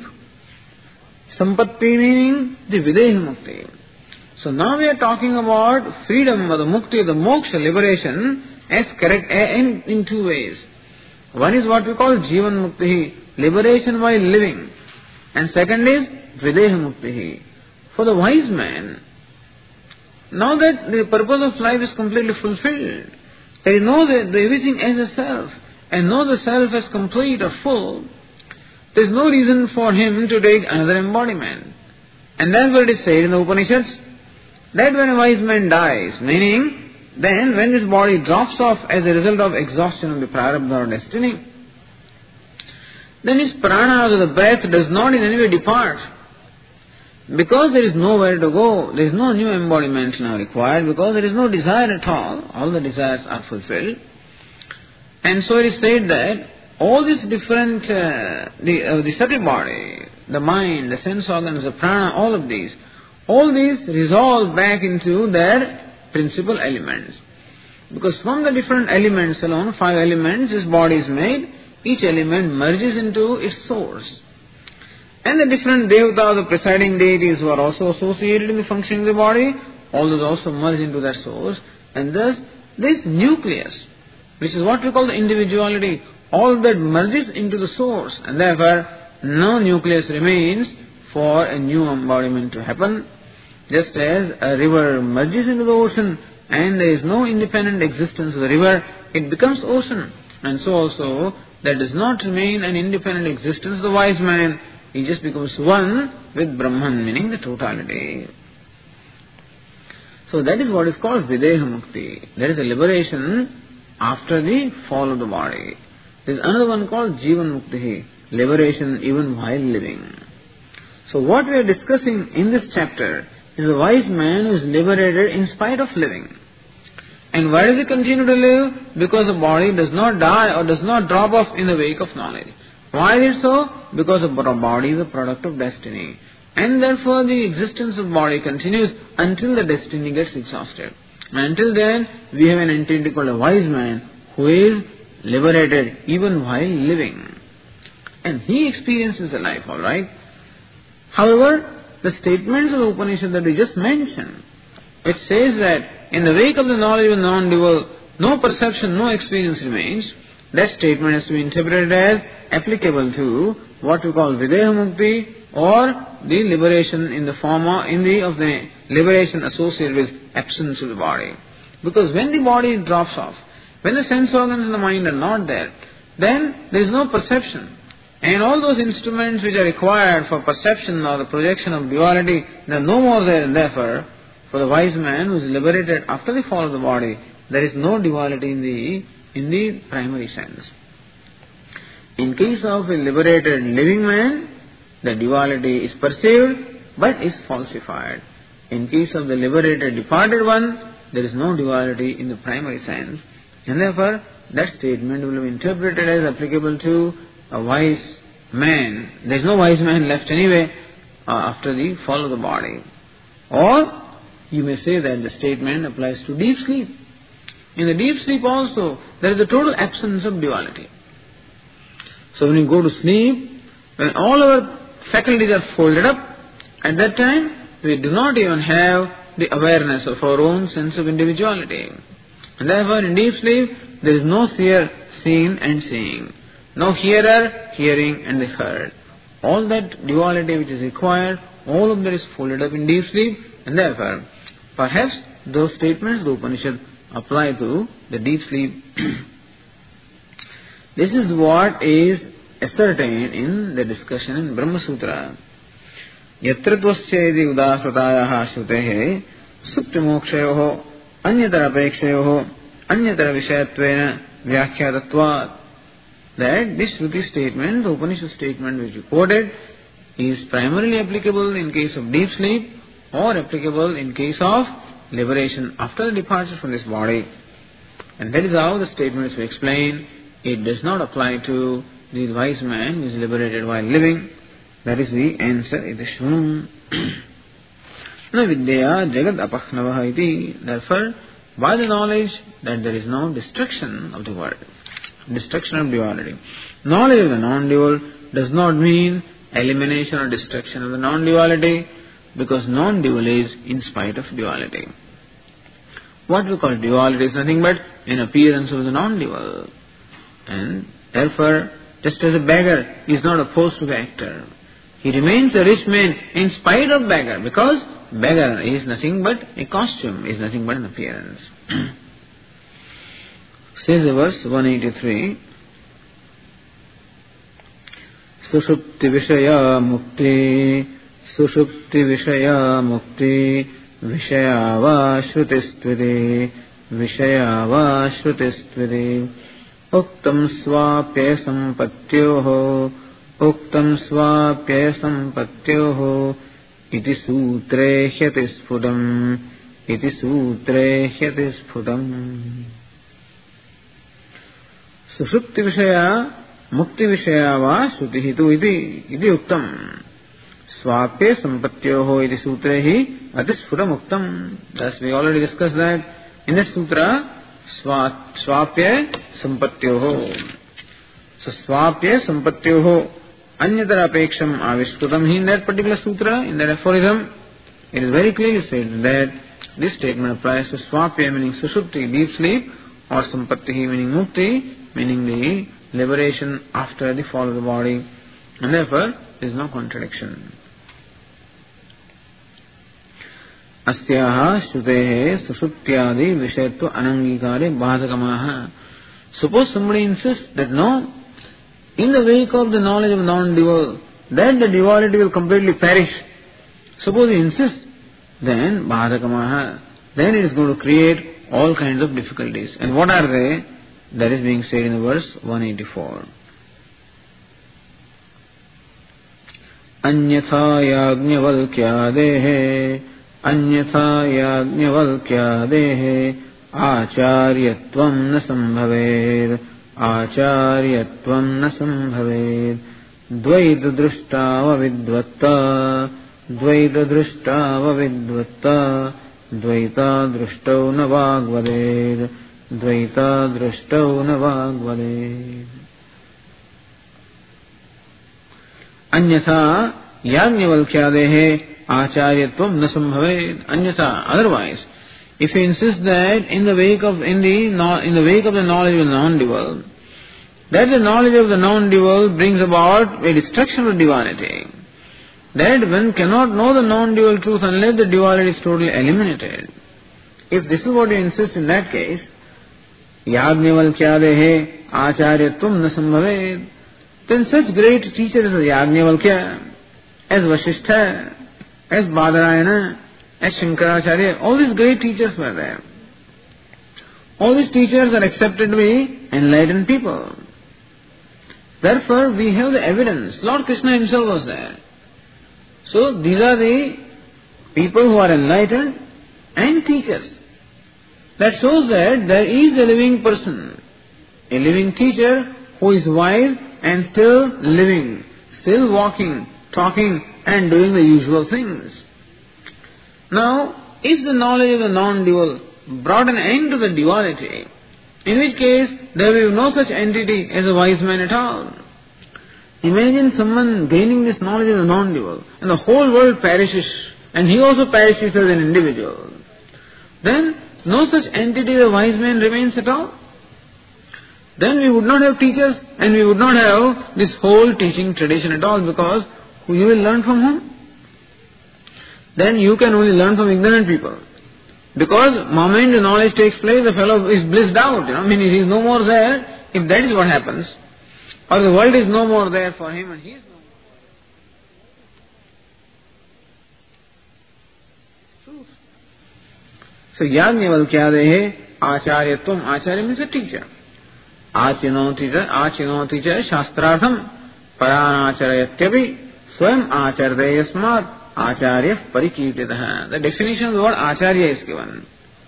Sampatti meaning the Videha Mukti. So now we are talking about freedom or the Mukti, the moksha, liberation, as correct in, in two ways. One is what we call Jivan Mukti, liberation while living. And second is Videha Mukti. For the wise man, now that the purpose of life is completely fulfilled, there is no the, the everything as a self, and know the self as complete or full, there is no reason for him to take another embodiment. And that's what it is said in the Upanishads, that when a wise man dies, meaning then when this body drops off as a result of exhaustion of the prarabdha or destiny, then his prana, or the breath, does not in any way depart. Because there is nowhere to go, there is no new embodiment now required, because there is no desire at all, all the desires are fulfilled. And so it is said that all these different, uh, the, uh, the subtle body, the mind, the sense organs, the prana, all of these, all these resolve back into their principal elements. Because from the different elements alone, five elements, this body is made, each element merges into its source. And the different devatas, the presiding deities who are also associated in the functioning of the body, all those also merge into that source. And thus, this nucleus, which is what we call the individuality, all that merges into the source. And therefore, no nucleus remains for a new embodiment to happen. Just as a river merges into the ocean and there is no independent existence of the river, it becomes ocean. And so also, there does not remain an independent existence of the wise man. He just becomes one with Brahman, meaning the totality. So that is what is called Videha Mukti. That is a liberation after the fall of the body. There is another one called Jivan Mukti, liberation even while living. So what we are discussing in this chapter is a wise man who is liberated in spite of living. And why does he continue to live? Because the body does not die or does not drop off in the wake of knowledge. Why is it so? Because the body is a product of destiny. And therefore the existence of body continues until the destiny gets exhausted. And until then, we have an entity called a wise man who is liberated even while living. And he experiences the life, alright? However, the statements of the Upanishad that we just mentioned, it says that in the wake of the knowledge of non-dual, no perception, no experience remains. That statement has to be interpreted as applicable to what we call Videha Mukti, or the liberation in the form of, in the, of the liberation associated with absence of the body. Because when the body drops off, when the sense organs and the mind are not there, then there is no perception. And all those instruments which are required for perception or the projection of duality, they are no more there, and therefore, for the wise man who is liberated after the fall of the body, there is no duality in the in the primary sense. In case of a liberated living man, the duality is perceived but is falsified. In case of the liberated departed one, there is no duality in the primary sense, and therefore that statement will be interpreted as applicable to a wise man. There is no wise man left anyway uh, after the fall of the body. Or you may say that the statement applies to deep sleep. In the deep sleep also, there is a total absence of duality. So when you go to sleep, when all our faculties are folded up, at that time we do not even have the awareness of our own sense of individuality. And therefore in deep sleep, there is no seer, seen and seeing. No hearer, hearing and the heard. All that duality which is required, all of that is folded up in deep sleep, and therefore, perhaps those statements, the Upanishad, apply to the deep sleep. This is what is ascertained in the discussion in Brahma Sutra. Yatratvasya udasratayaha shrutehe supti mokshayoho anyatara apekshayoho anyatara vishayatvena vyakhyatattvat. That this Shruti statement, the Upanishad statement which you quoted, is primarily applicable in case of deep sleep or applicable in case of liberation after the departure from this body. And that is how the statement is explained. It does not apply to the wise man who is liberated while living. That is the answer. It is shown. Na vidya jagad apakhnavah iti. Therefore, by the knowledge that there is no destruction of the world, destruction of duality. Knowledge of the non-dual does not mean elimination or destruction of the non-duality, because non-dual is in spite of duality. What we call duality is nothing but an appearance of the non-dual. And therefore, just as a beggar is not opposed to the actor, he remains a rich man in spite of beggar, because beggar is nothing but a costume, is nothing but an appearance. Says the verse one eighty-three, Sushupti Vishaya Mukti, Sushupti Vishaya Mukti, Vishaya va Shrutistvide, Vishaya va Shrutistvide, Uktam Swapya Sampatyoho, Uktam Swapya Sampatyoho, Iti Sutre Hyati Sphudam, Iti Sutre Hyati Sphudam. Sushupti Vishaya Mukti Vishaya va Shruti iti iti uktam. Swapya Sampatyoho iti sutrehi atisphudam uktam. Thus we already discussed that in that sutra, Swapya Sampatyoho. So Swapya Sampatyoho anyatara apeksham avishkrutam. In that particular sutra, in that aphorism, it is very clearly stated that this statement applies to Swapya, meaning Sushupti, deep sleep, or Sampattihi, meaning Mukti, meaning the liberation after the fall of the body. And therefore, there is no contradiction. Asyaha shrutehe susuptyadi vishayatva anangikare bhadakamaha. Suppose somebody insists that no, in the wake of the knowledge of non-dual, that the duality will completely perish. Suppose he insists, then bhadakamaha, then it is going to create all kinds of difficulties. And what are they? That is being said in the verse one eighty-four. Anyatha yajnavalkyadehe, anyatha yajnavalkyadehe, acharyatvam na sambhaved, acharyatvam na sambhaved, dvaita drushtava vidvatta, dvaita drushtava vidvatta, dvaita drushtau na vagvaded, dvaita drushtau na vagvaded. Anyatha yajnavalkyadehe acharyatvam na sambhaved. Anyatha, otherwise, if he insists that in the wake of in the in the wake of the knowledge of the non-dual, that the knowledge of the non-dual brings about a destruction of divinity, that one cannot know the non-dual truth unless the duality is totally eliminated. If this is what he insists, in that case, yajnavalkyadehe acharyatvam na sambhaved, then such great teachers as Yajnavalkya, as Vasishtha, as Badarayana, as Shankaracharya, all these great teachers were there. All these teachers are accepted to be enlightened people. Therefore, we have the evidence. Lord Krishna himself was there. So, these are the people who are enlightened and teachers. That shows that there is a living person, a living teacher who is wise and still living, still walking, talking and doing the usual things. Now, if the knowledge of the non-dual brought an end to the duality, in which case there will be no such entity as a wise man at all. Imagine someone gaining this knowledge of the non-dual and the whole world perishes and he also perishes as an individual. Then no such entity as a wise man remains at all. Then we would not have teachers and we would not have this whole teaching tradition at all, because you will learn from whom? Then you can only learn from ignorant people. Because the moment the knowledge takes place, the fellow is blissed out. You know, I mean, he is no more there. If that is what happens, or the world is no more there for him and he is no more. Truth. So Yajnavalkyadehe Acharyatvam. Acharya means a teacher. Achinoti cha, achinoti cha shastrartham paranacharayatyapi swayam acharveyasmat acharya parikirtitaha. The definition of the word acharya is given.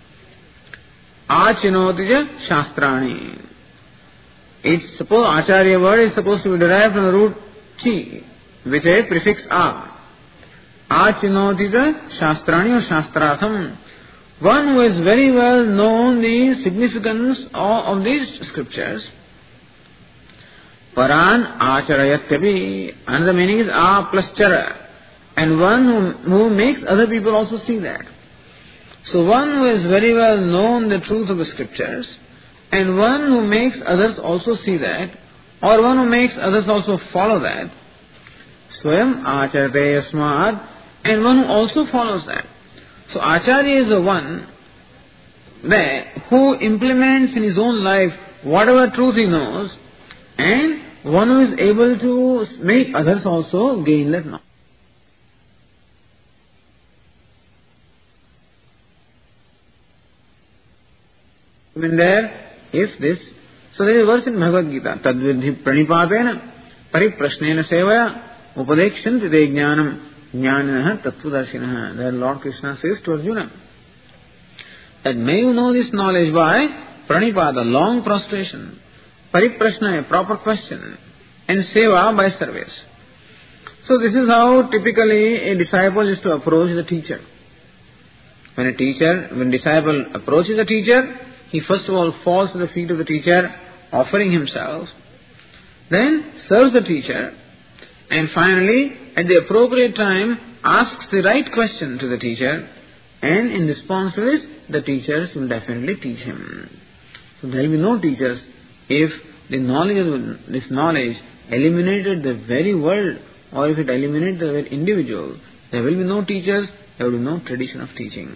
Achinoti cha shastrani. It's suppose acharya word is supposed to be derived from the root chi with a prefix a. Achinoti cha shastrani or shastrartham. One who has very well known the significance of, of these scriptures. Paran acharayatyapi. Another meaning is a plus chara. And one who, who makes other people also see that. So one who has very well known the truth of the scriptures, and one who makes others also see that, or one who makes others also follow that. Swayam acharate yasmad. And one who also follows that. So Acharya is the one that who implements in his own life whatever truth he knows, and one who is able to make others also gain that knowledge. When there, if this, so there is a verse in Bhagavad Gita, Tadvidhi pranipatena pariprashnena sevaya upadekshanti te jnanam jnaninaha tattvadarshinaha. There Lord Krishna says to Arjuna that may you know this knowledge by pranipata, long prostration, pariprashna, a proper question, and seva, by service. So this is how typically a disciple is to approach the teacher. When a teacher, when disciple approaches a teacher, he first of all falls to the feet of the teacher, offering himself, then serves the teacher, and finally, at the appropriate time, asks the right question to the teacher, and in response to this, the teachers will definitely teach him. So there will be no teachers if the knowledge of this knowledge eliminated the very world, or if it eliminated the very individual. There will be no teachers, there will be no tradition of teaching.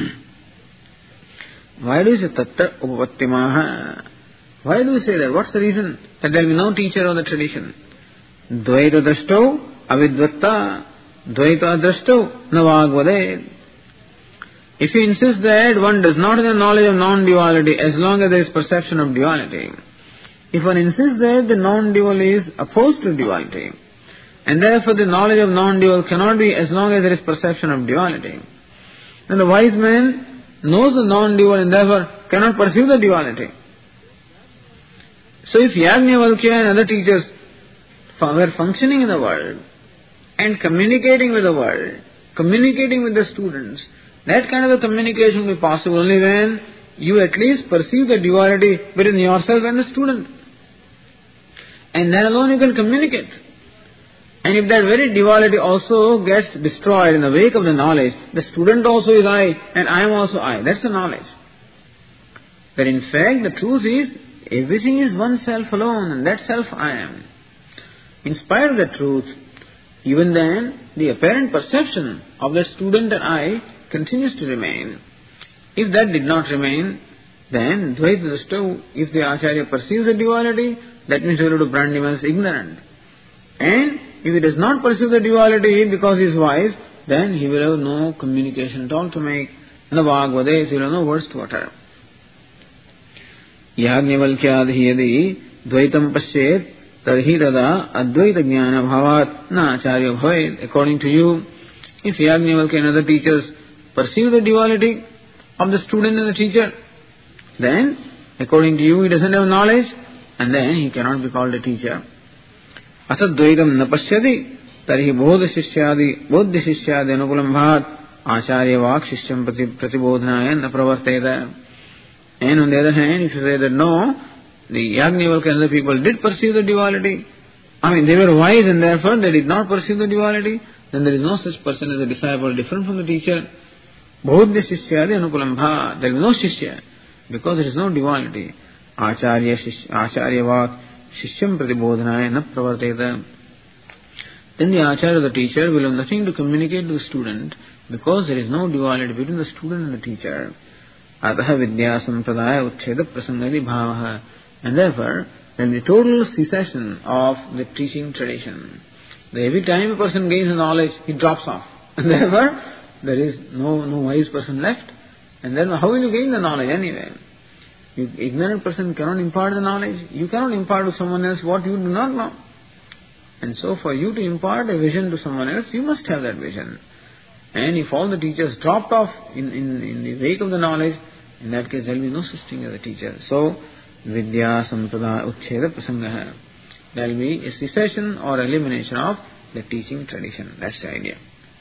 Why do you say tatta upapattimaha? Why do you say that? What's the reason that there will be no teacher or the tradition? Dvaita drashto avidvatta dvaita drashto navagvade. If you insist that one does not have the knowledge of non-duality as long as there is perception of duality, if one insists that the non-dual is opposed to duality, and therefore the knowledge of non-dual cannot be as long as there is perception of duality, then the wise man knows the non-dual and therefore cannot perceive the duality. So if Yajnavalkya and other teachers were functioning in the world and communicating with the world, communicating with the students, that kind of a communication will be possible only when you at least perceive the duality between yourself and the student. And then alone you can communicate. And if that very duality also gets destroyed in the wake of the knowledge, the student also is I and I am also I. That's the knowledge. But in fact the truth is, everything is one self alone, and that self I am. In spite of the truth, even then the apparent perception of the student and I continues to remain. If that did not remain, then Dvaita Drashto, if the Acharya perceives the duality, that means we have to brand him as ignorant. And if he does not perceive the duality because he is wise, then he will have no communication at all to make. No vagvade, he will have no words to utter. Yajnavalkyadhi yadi dvaitam pasyet tarhi tada advaita jnana bhavat na acharya bhavet. According to you, if Yajnavalkya and other teachers perceive the duality of the student and the teacher, then according to you he doesn't have knowledge, and then he cannot be called a teacher. Asadvaitam na pasyati tarhi bodha shishyadi bodha shishyadi anukulam bhat acharya vak shishyam pratibodhanaya na pravarteta. And on the other hand, if you say that no, the Yajnavalkya and other people did perceive the duality, I mean they were wise and therefore they did not perceive the duality, then there is no such person as a disciple different from the teacher. Bodha shishyadi anukulam bhat. There is no shishya because there is no duality. Acharya acharya vak shishyam pratibodhanaya na pravarteta. Then the acharya, the teacher, will have nothing to communicate to the student because there is no duality between the student and the teacher. Ataha vidya sampradaya uchcheda prasangati bhavaha. And therefore, there will be total cessation of the teaching tradition. Every time a person gains knowledge, he drops off. And therefore, there is no, no wise person left. And then how will you gain the knowledge anyway? You ignorant person cannot impart the knowledge. You cannot impart to someone else what you do not know. And so for you to impart a vision to someone else, you must have that vision. And if all the teachers dropped off in, in, in the wake of the knowledge, in that case there will be no such thing as a teacher. So, vidya sampada uchcheda prasangaha. There will be a cessation or elimination of the teaching tradition. That's the idea.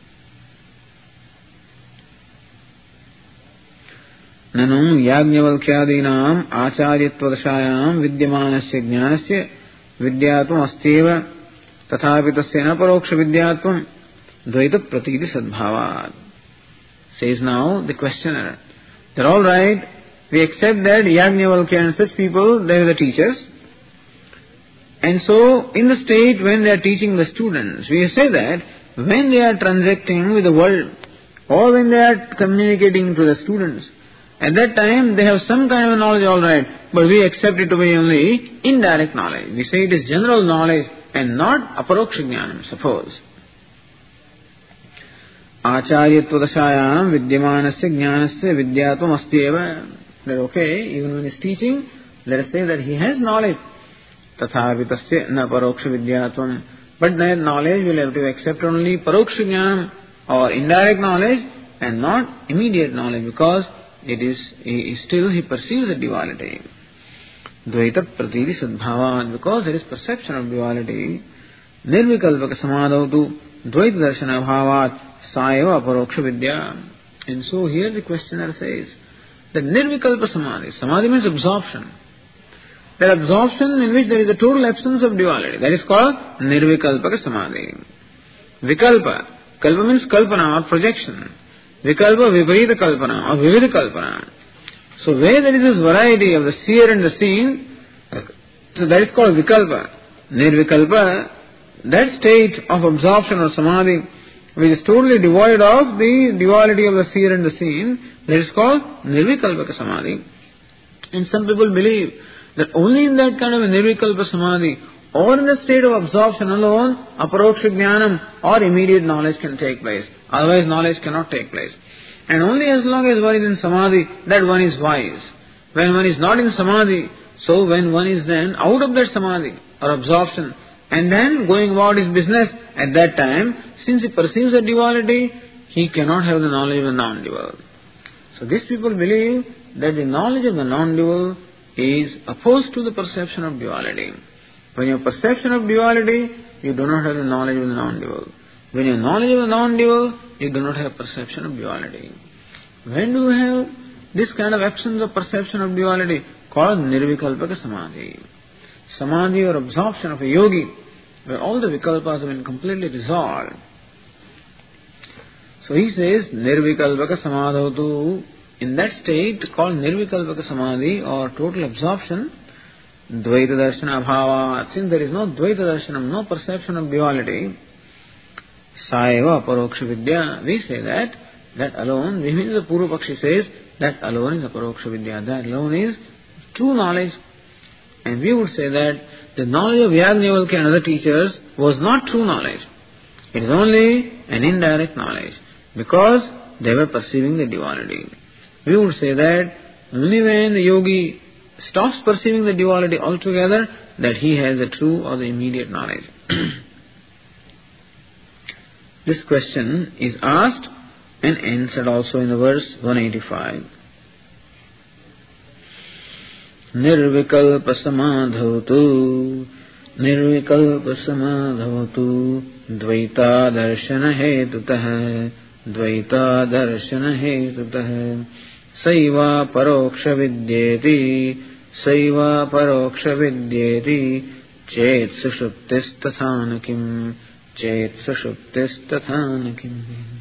Nanu yajnavalkyadinam acharyatva vidyamanasya jnanasya vidyatvam astyeva tathapi tasya na paroksha vidyatvam dvaita pratiti sadbhavad. Says now the questioner, they're all right, we accept that Yajnavalkya and such people, they are the teachers. And so, in the state when they are teaching the students, we say that when they are transacting with the world, or when they are communicating to the students, at that time they have some kind of knowledge, all right, but we accept it to be only indirect knowledge. We say it is general knowledge and not aparoksha jnanam, suppose. Acharyatva dashayam vidyamanasya jnanasya vidyatvam astyeva. That okay, even when he is teaching, let us say that he has knowledge. Tathapi tasya na paroksha vidyatvam. But that knowledge will have to accept only paroksha jnanam or indirect knowledge and not immediate knowledge, because it is he, still he perceives the duality. Dvaita pratiti sadbhavat, because there is perception of duality. Nirvikalpaka samadhavtu dvaita darshana bhavat saeva aparoksha vidya. And so here the questioner says that nirvikalpa samadhi, samadhi means absorption. That absorption in which there is a total absence of duality, that is called nirvikalpaka samadhi. Vikalpa, kalpa means kalpana or projection. Vikalpa viparita kalpana or vividha kalpana. So where there is this variety of the seer and the seen, so that is called vikalpa. Nirvikalpa, that state of absorption or samadhi which is totally devoid of the duality of the seer and the seen, that is called nirvikalpaka samadhi. And some people believe that only in that kind of a nirvikalpa samadhi or in the state of absorption alone, aparoksha jnanam or immediate knowledge can take place. Otherwise knowledge cannot take place. And only as long as one is in samadhi, that one is wise. When one is not in samadhi, so when one is then out of that samadhi or absorption and then going about his business, at that time, since he perceives the duality, he cannot have the knowledge of the non-dual. So these people believe that the knowledge of the non-dual is opposed to the perception of duality. When you have perception of duality, you do not have the knowledge of the non-dual. When you have knowledge of the non-dual, you do not have perception of duality. When do you have this kind of absence of perception of duality? Called nirvikalpaka samadhi. Samadhi or absorption of a yogi, where all the vikalpas have been completely resolved. So he says, nirvikalpaka samadhavatu. In that state called nirvikalpaka samadhi or total absorption, dvaita darshana bhava. Since there is no dvaita darshanam, no perception of duality, saeva aparoksha vidya, we say that, that alone, we mean the Purva Pakshi says, that alone is aparoksha vidya, that alone is true knowledge. And we would say that the knowledge of Yajnavalkya and other teachers was not true knowledge. It is only an indirect knowledge, because they were perceiving the duality. We would say that only when the yogi stops perceiving the duality altogether, that he has the true or the immediate knowledge. This question is asked and answered also in the verse one eighty-five. Nirvikalpa samadhavatu Nirvikalpa samadhavatu Dvaita darshana hetutah Dvaita darshana hetutah Saiva paroksha vidyeti Saiva paroksha vidyeti Chet sushuptis tathanakim Chet sushuptis tathanakim.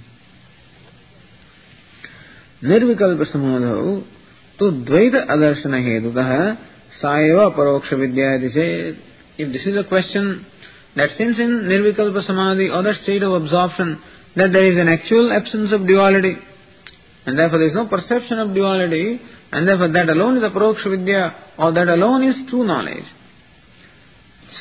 Nirvikalpa samadhav to dvaita adarshana hetutah saeva paroksha vidyati. Say, if this is a question that since in nirvikalpa samadhi or that state of absorption that there is an actual absence of duality and therefore there is no perception of duality and therefore that alone is a paroksha vidya or that alone is true knowledge.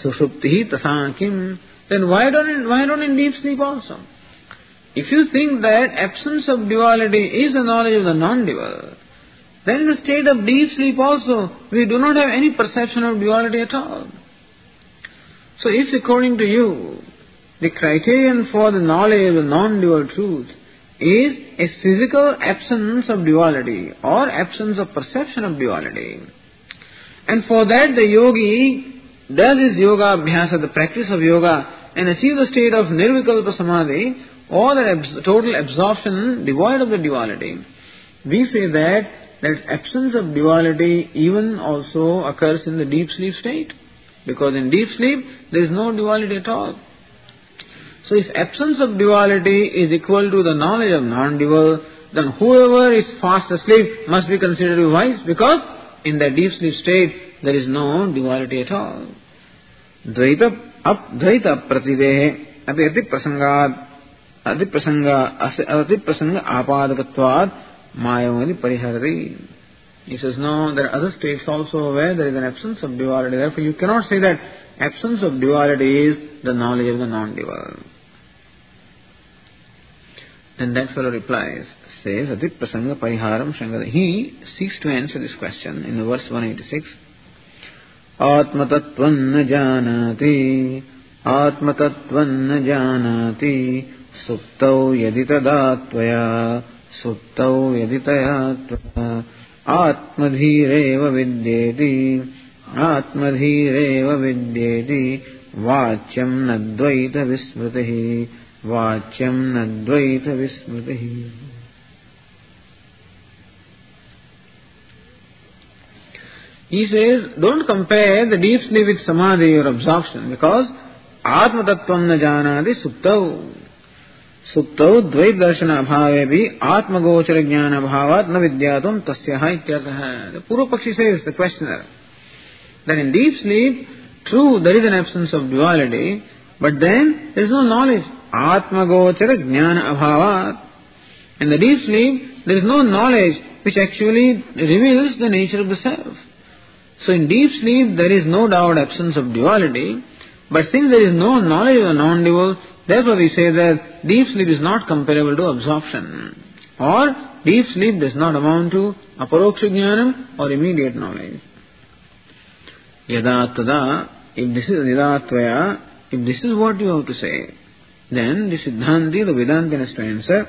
sushupti tasa kim. Then why don't in, why not in deep sleep also? If you think that absence of duality is the knowledge of the non-dual, then in the state of deep sleep also, we do not have any perception of duality at all. So if according to you, the criterion for the knowledge of the non-dual truth is a physical absence of duality or absence of perception of duality, and for that the yogi does his yoga abhyasa, the practice of yoga, and achieve the state of nirvikalpa samadhi, or that abs- total absorption devoid of the duality, we say that that absence of duality even also occurs in the deep sleep state. Because in deep sleep, there is no duality at all. So if absence of duality is equal to the knowledge of non-dual, then whoever is fast asleep must be considered to be wise, because in the deep sleep state, there is no duality at all. Dvaita ap dvaita pratidehe api ati prasangad ati prasanga ati prasanga apadakatvad mayamani pariharati. He says, no, there are other states also where there is an absence of duality. Therefore, you cannot say that absence of duality is the knowledge of the non-dual. Then that fellow replies, says, Adit Prasanga Pariharam Shankara. He seeks to answer this question in the verse one eighty-six. Atma Tattvan na janati, Atma Tattvan na janati, Suptau yaditadatvaya, Suptau yaditayatvaya. आत्मधीरेव विद्येति आत्मधीरेव विद्येति वाच्यं न द्वैत विस्मृतिः वाच्यं न द्वैत विस्मृतिः. He says, don't compare the deep sleep with samadhi or absorption, because atma tattvam na janati suptau. Suptau dvait darshana bhave bhi atma gochara jnana bhavat na vidyatam tasyaha ityartha. The Purva Pakshi says, the questioner, that in deep sleep, true, there is an absence of duality, but then there is no knowledge. Atma gochara jnana abhavat. In the deep sleep, there is no knowledge which actually reveals the nature of the self. So in deep sleep, there is no doubt absence of duality, but since there is no knowledge of the non-dual, therefore we say that deep sleep is not comparable to absorption, or deep sleep does not amount to aparoksha jnanam or immediate knowledge. Yada tada, if this is yada tvaya, if this is what you have to say, then the Siddhanti, the Vedanta has to answer,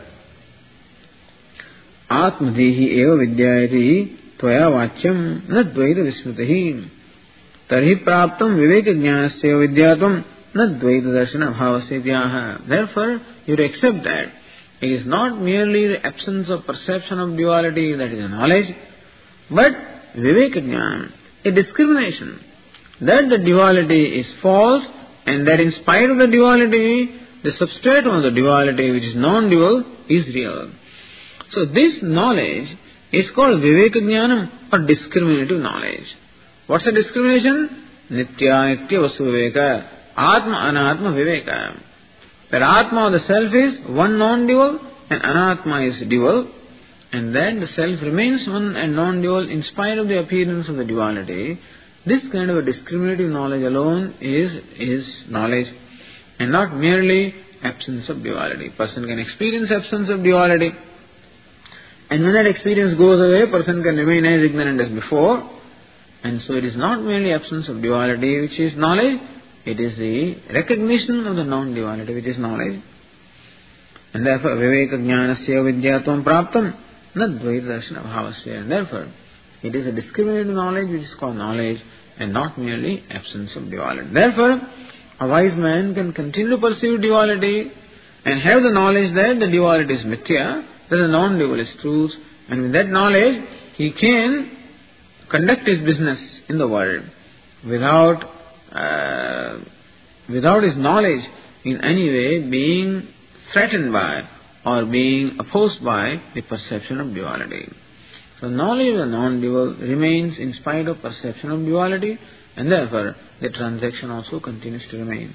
Atmadhihi eva vidyayati tvaya vachyam na dvaita vismritihi tarhi praptam viveka jnanasya vidyatvam na dvaita darshana bhavasya. Therefore, you have to accept that it is not merely the absence of perception of duality that is a knowledge, but viveka jnana, a discrimination that the duality is false, and that in spite of the duality, the substratum of the duality, which is non-dual, is real. So this knowledge is called viveka jnanam, or discriminative knowledge. What's the discrimination? Nitya nitya vasu viveka, atma anatma viveka. Where atma, the self, is one non-dual and anatma is dual, and then the self remains one and non-dual in spite of the appearance of the duality. This kind of a discriminative knowledge alone is, is knowledge, and not merely absence of duality. Person can experience absence of duality, and when that experience goes away, person can remain as ignorant as before. And so it is not merely absence of duality which is knowledge, it is the recognition of the non-duality which is knowledge. And therefore, viveka jnanasya vidyatvam praptam na dvaita darshana bhavasya. And therefore, it is a discriminative knowledge which is called knowledge, and not merely absence of duality. Therefore, a wise man can continue to perceive duality and have the knowledge that the duality is mithya, that the non-dual is truth, and with that knowledge, he can conduct his business in the world without uh, without his knowledge in any way being threatened by or being opposed by the perception of duality. So knowledge of the non-dual remains in spite of perception of duality, and therefore the transaction also continues to remain.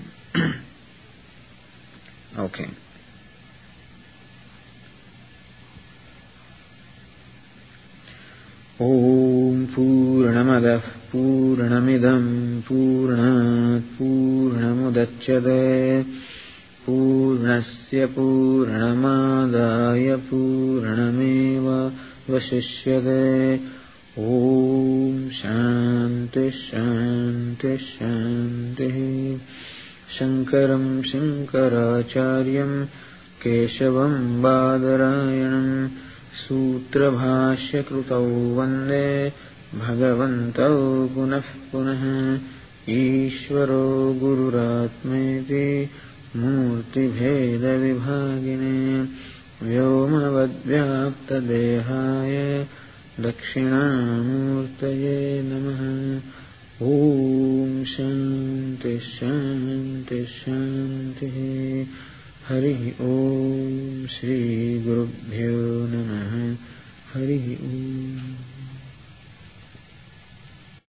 Okay. Om Purnamada पूर्णमदः पूर्णमिदं पूर्णात् पूर्णमुदच्यते पूर्णस्य पूर्णमादाय पूर्णमेवावशिष्यते। ॐ शान्ति शान्ति शान्तिः। शङ्करं शङ्कराचार्यं केशवं बादरायणं सूत्रभाष्यकृतौ वन्दे भगवन्तौ पुनः पुनः। ईश्वरो गुरुरात्मेति मूर्तिभेदविभागिने व्योमवद्व्याप्तदेहाय दक्षिणामूर्तये नमः। ॐ शान्ति शान्ति शान्तिः। हरिः ॐ श्रीगुरुभ्यो नमः। हरिः ॐ।